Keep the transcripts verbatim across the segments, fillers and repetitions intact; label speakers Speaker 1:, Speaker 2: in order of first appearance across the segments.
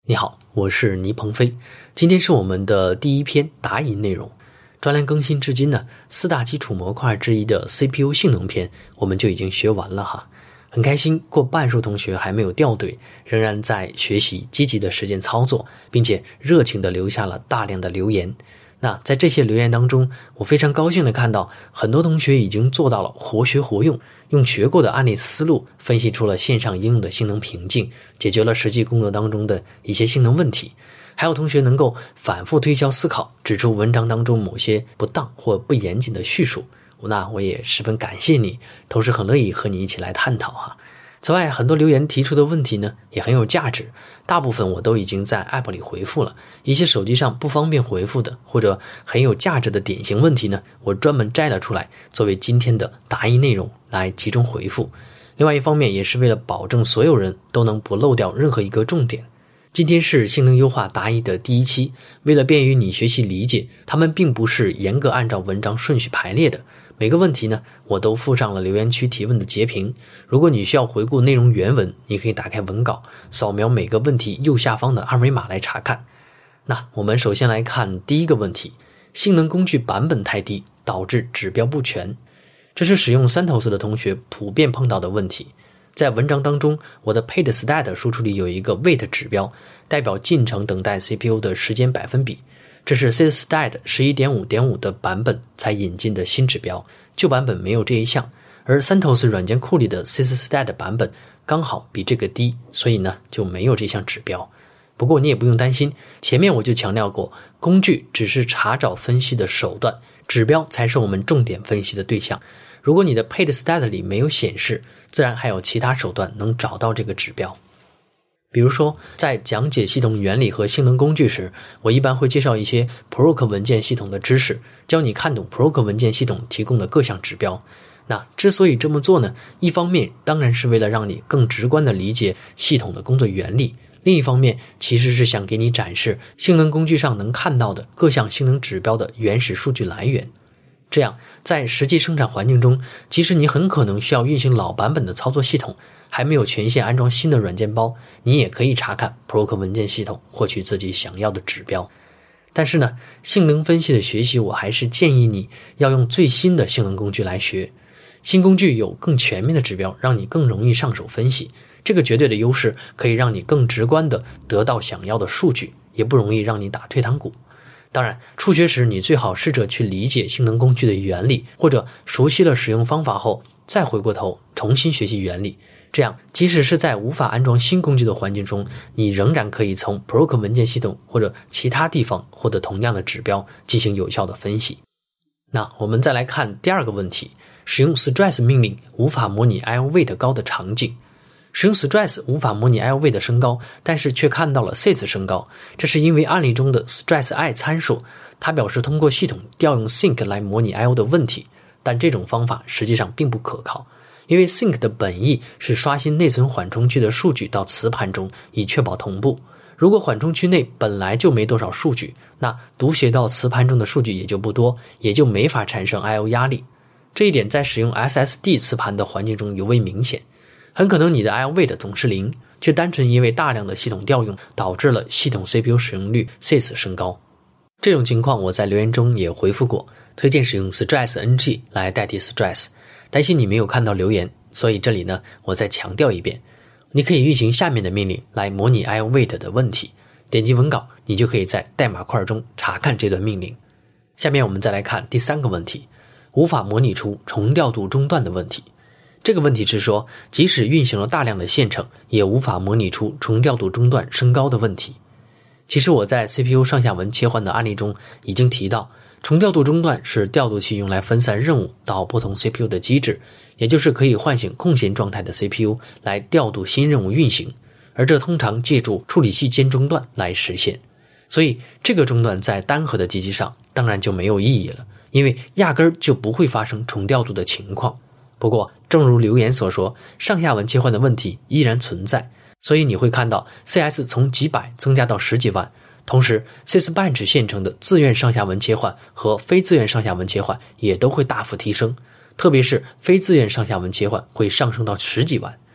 Speaker 1: 你好，我是倪鹏飞，今天是我们的第一篇答疑内容。专栏更新至今呢，四大基础模块之一的 C P U 性能篇我们就已经学完了哈。很开心，过半数同学还没有掉队，仍然在学习，积极的实践操作，并且热情的留下了大量的留言。那在这些留言当中，我非常高兴的看到很多同学已经做到了活学活用，用学过的案例思路分析出了线上应用的性能瓶颈，解决了实际工作当中的一些性能问题。还有同学能够反复推敲思考，指出文章当中某些不当或不严谨的叙述，那我也十分感谢你，同时很乐意和你一起来探讨哈。此外，很多留言提出的问题呢也很有价值，大部分我都已经在 App 里回复了，一些手机上不方便回复的或者很有价值的典型问题呢，我专门摘了出来作为今天的答疑内容来集中回复。另外一方面也是为了保证所有人都能不漏掉任何一个重点。今天是性能优化答疑的第一期，为了便于你学习理解，他们并不是严格按照文章顺序排列的，每个问题呢，我都附上了留言区提问的截屏。如果你需要回顾内容原文，你可以打开文稿，扫描每个问题右下方的二维码来查看。那我们首先来看第一个问题，性能工具版本太低，导致指标不全。这是使用 CentOS 的同学普遍碰到的问题。在文章当中，我的 PaidStat 输出里有一个 wait 指标，代表进程等待 C P U 的时间百分比。这是 SysStat 十一点五点五 的版本才引进的新指标，旧版本没有这一项。而 CentOS 软件库里的 SysStat 版本刚好比这个低，所以呢就没有这项指标。不过你也不用担心，前面我就强调过，工具只是查找分析的手段，指标才是我们重点分析的对象。如果你的 PaidStat 里没有显示，自然还有其他手段能找到这个指标。比如说，在讲解系统原理和性能工具时，我一般会介绍一些 Proc 文件系统的知识，教你看懂 Proc 文件系统提供的各项指标。那之所以这么做呢，一方面当然是为了让你更直观地理解系统的工作原理，另一方面其实是想给你展示性能工具上能看到的各项性能指标的原始数据来源。这样，在实际生产环境中，即使你很可能需要运行老版本的操作系统，还没有权限安装新的软件包，你也可以查看 Proc 文件系统，获取自己想要的指标。但是呢，性能分析的学习，我还是建议你要用最新的性能工具来学。新工具有更全面的指标，让你更容易上手分析。这个绝对的优势可以让你更直观地得到想要的数据，也不容易让你打退堂鼓。当然，初学时你最好试着去理解性能工具的原理，或者熟悉了使用方法后，再回过头重新学习原理。这样，即使是在无法安装新工具的环境中，你仍然可以从 Proc 文件系统或者其他地方获得同样的指标，进行有效的分析。那我们再来看第二个问题，使用 stress 命令无法模拟 I O weight 高的场景。使用 stress 无法模拟 I O weight 升高，但是却看到了 sys 升高，这是因为案例中的 stress I 参数，它表示通过系统调用 sync 来模拟 I O 的问题，但这种方法实际上并不可靠，因为 sync 的本意是刷新内存缓冲区的数据到磁盘中，以确保同步。如果缓冲区内本来就没多少数据，那读写到磁盘中的数据也就不多，也就没法产生 I O 压力。这一点在使用 S S D 磁盘的环境中尤为明显。很可能你的 I O weight 总是零，却单纯因为大量的系统调用导致了系统 C P U 使用率 sys 升高。这种情况我在留言中也回复过，推荐使用 stress N G 来代替 stress。担心你没有看到留言，所以这里呢，我再强调一遍，你可以运行下面的命令来模拟 I O weight 的问题。点击文稿，你就可以在代码块中查看这段命令。下面我们再来看第三个问题，无法模拟出重调度中断的问题。这个问题是说，即使运行了大量的线程，也无法模拟出重调度中断升高的问题。其实我在 C P U 上下文切换的案例中已经提到，重调度中断是调度器用来分散任务到不同 C P U 的机制，也就是可以唤醒空闲状态的 C P U 来调度新任务运行，而这通常借助处理器间中断来实现。所以这个中断在单核的机器上当然就没有意义了，因为压根儿就不会发生重调度的情况。不过正如留言所说，上下文切换的问题依然存在，所以你会看到 C S 从几百增加到十几万，同时 Sysbench 线程的自愿上下文切换和非自愿上下文切换也都会大幅提升，特别是非自愿上下文切换会上升到十几万。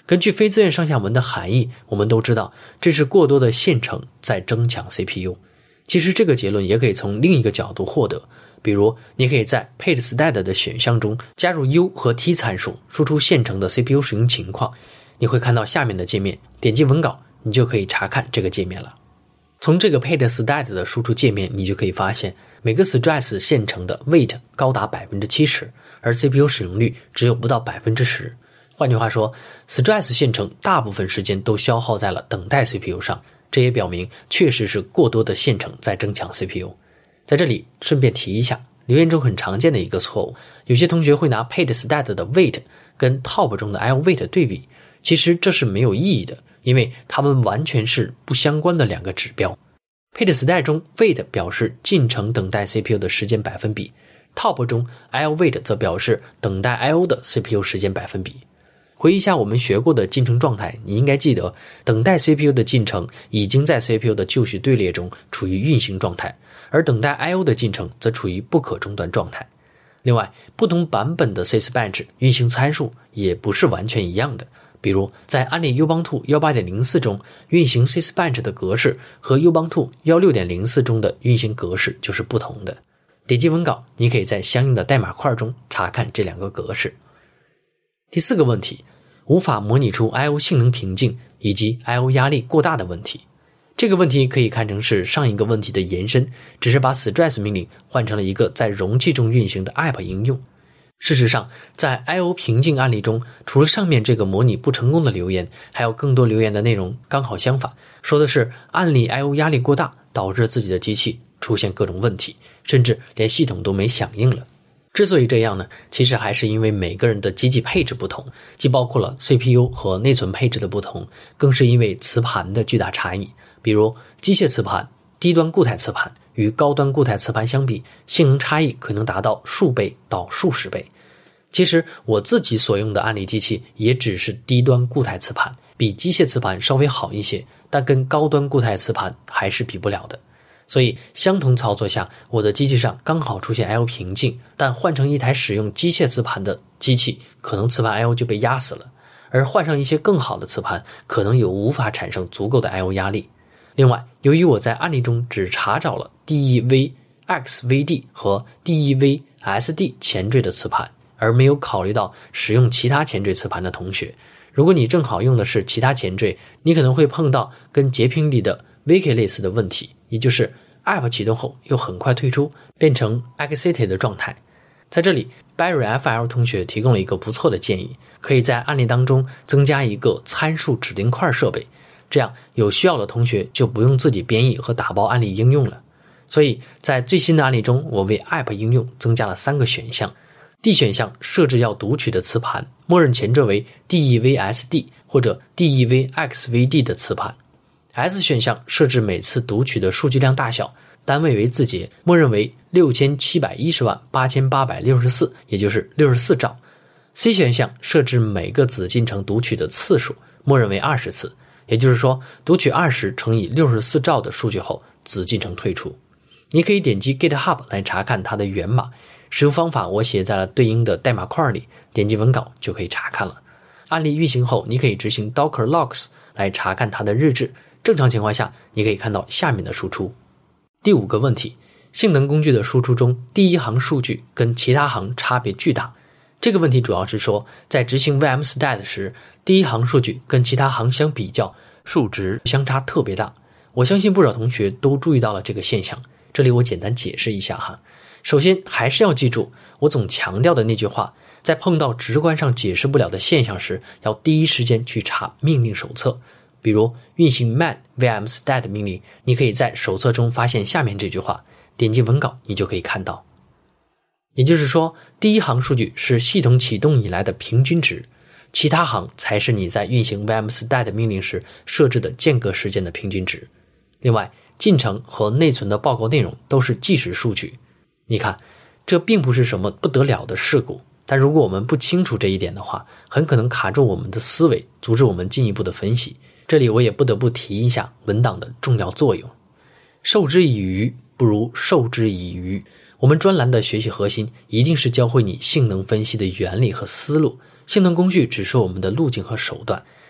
Speaker 1: 根据非自愿上下文的含义，我们都知道这是过多的线程在争抢 C P U。 其实这个结论也可以从另一个角度获得，比如你可以在 PageStat 的选项中加入 U 和 T 参数，输出线程的 C P U 使用情况，你会看到下面的界面，点击文稿你就可以查看这个界面了。从这个 PageStat 的输出界面，你就可以发现每个 Stress 线程的 weight 高达 百分之七十， 而 C P U 使用率只有不到 百分之十。 换句话说， Stress 线程大部分时间都消耗在了等待 C P U 上，这也表明确实是过多的线程在争抢 C P U。 在这里顺便提一下，留言中很常见的一个错误，有些同学会拿 PageStat 的 weight 跟 Top 中的 I O weight 对比，其实这是没有意义的，因为它们完全是不相关的两个指标。 PageStat 中 weight 表示进程等待 C P U 的时间百分比， Top 中 I O weight 则表示等待 I O 的 C P U 时间百分比。回忆一下我们学过的进程状态，你应该记得等待 C P U 的进程已经在 C P U 的就绪队列中处于运行状态，而等待 I O 的进程则处于不可中断状态。另外，不同版本的 Sysbench 运行参数也不是完全一样的，比如在案例 Ubuntu 十八点零四 中运行 Sysbench 的格式和 Ubuntu 十六点零四 中的运行格式就是不同的。点击文稿，你可以在相应的代码块中查看这两个格式。第四个问题，无法模拟出 I O 性能瓶颈以及 I O 压力过大的问题。这个问题可以看成是上一个问题的延伸，只是把 Stress 命令换成了一个在容器中运行的 App 应用。事实上，在 I O 瓶颈案例中，除了上面这个模拟不成功的留言，还有更多留言的内容刚好相反，说的是案例 I O 压力过大，导致自己的机器出现各种问题，甚至连系统都没响应了。之所以这样呢，其实还是因为每个人的机器配置不同，既包括了 C P U 和内存配置的不同，更是因为磁盘的巨大差异。比如机械磁盘、低端固态磁盘与高端固态磁盘相比，性能差异可能达到数倍到数十倍。其实我自己所用的案例机器也只是低端固态磁盘，比机械磁盘稍微好一些，但跟高端固态磁盘还是比不了的。所以相同操作下，我的机器上刚好出现 I O 瓶颈，但换成一台使用机械磁盘的机器，可能磁盘 I O 就被压死了，而换上一些更好的磁盘，可能有无法产生足够的 I O 压力。另外，由于我在案例中只查找了 D E V X V D 和 D E V S D 前缀的磁盘，而没有考虑到使用其他前缀磁盘的同学，如果你正好用的是其他前缀，你可能会碰到跟截屏里的 Wiki 类似的问题，也就是 App 启动后又很快退出，变成 Exited 的状态。在这里 Barry F L 同学提供了一个不错的建议，可以在案例当中增加一个参数指令块设备，这样有需要的同学就不用自己编译和打包案例应用了。所以在最新的案例中，我为 App 应用增加了三个选项。D 选项设置要读取的磁盘，默认前缀为 D E V S D 或者 D E V X V D 的磁盘。S 选项设置每次读取的数据量大小，单位为字节，默认为六千七百一十万八千八百六十四，也就是六十四兆。C 选项设置每个子进程读取的次数，默认为二十次，也就是说读取二十乘以六十四兆的数据后，子进程退出。你可以点击 GitHub 来查看它的源码，使用方法我写在了对应的代码块里，点击文稿就可以查看了。案例运行后，你可以执行 Docker Logs 来查看它的日志，正常情况下你可以看到下面的输出。第五个问题，性能工具的输出中，第一行数据跟其他行差别巨大。这个问题主要是说，在执行 vmstat 时，第一行数据跟其他行相比较，数值相差特别大。我相信不少同学都注意到了这个现象，这里我简单解释一下哈。首先还是要记住我总强调的那句话，在碰到直观上解释不了的现象时，要第一时间去查命令手册。比如运行 man vmstat 命令，你可以在手册中发现下面这句话，点击文稿你就可以看到。也就是说，第一行数据是系统启动以来的平均值，其他行才是你在运行 vmstat 命令时设置的间隔时间的平均值。另外，进程和内存的报告内容都是即时数据。你看，这并不是什么不得了的事故，但如果我们不清楚这一点的话，很可能卡住我们的思维，阻止我们进一步的分析。这里我也不得不提一下文档的重要作用。授之以鱼，不如授之以渔。我们专栏的学习核心一定是教会你性能分析的原理和思路，性能工具只是我们的路径和手段。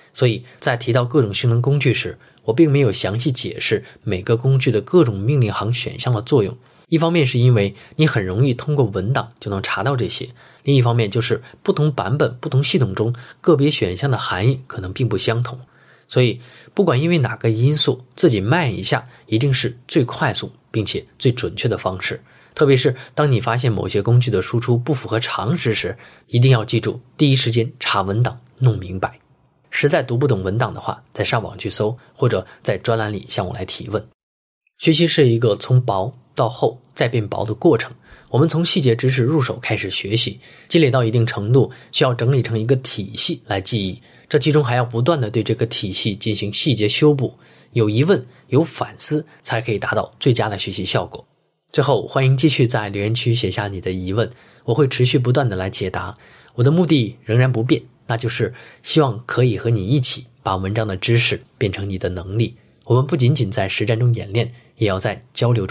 Speaker 1: 所以在提到各种性能工具时，我并没有详细解释每个工具的各种命令行选项的作用。一方面是因为你很容易通过文档就能查到这些，另一方面就是不同版本、不同系统中个别选项的含义可能并不相同。所以不管因为哪个因素，自己慢一下一定是最快速并且最准确的方式。特别是当你发现某些工具的输出不符合常识时，一定要记住第一时间查文档弄明白。实在读不懂文档的话，再上网去搜，或者在专栏里向我来提问。学习是一个从薄到厚再变薄的过程，我们从细节知识入手开始学习，积累到一定程度，需要整理成一个体系来记忆，这其中还要不断的对这个体系进行细节修补，有疑问有反思，才可以达到最佳的学习效果。最后欢迎继续在留言区写下你的疑问，我会持续不断的来解答。我的目的仍然不变，那就是希望可以和你一起把文章的知识变成你的能力。我们不仅仅在实战中演练，也要在交流中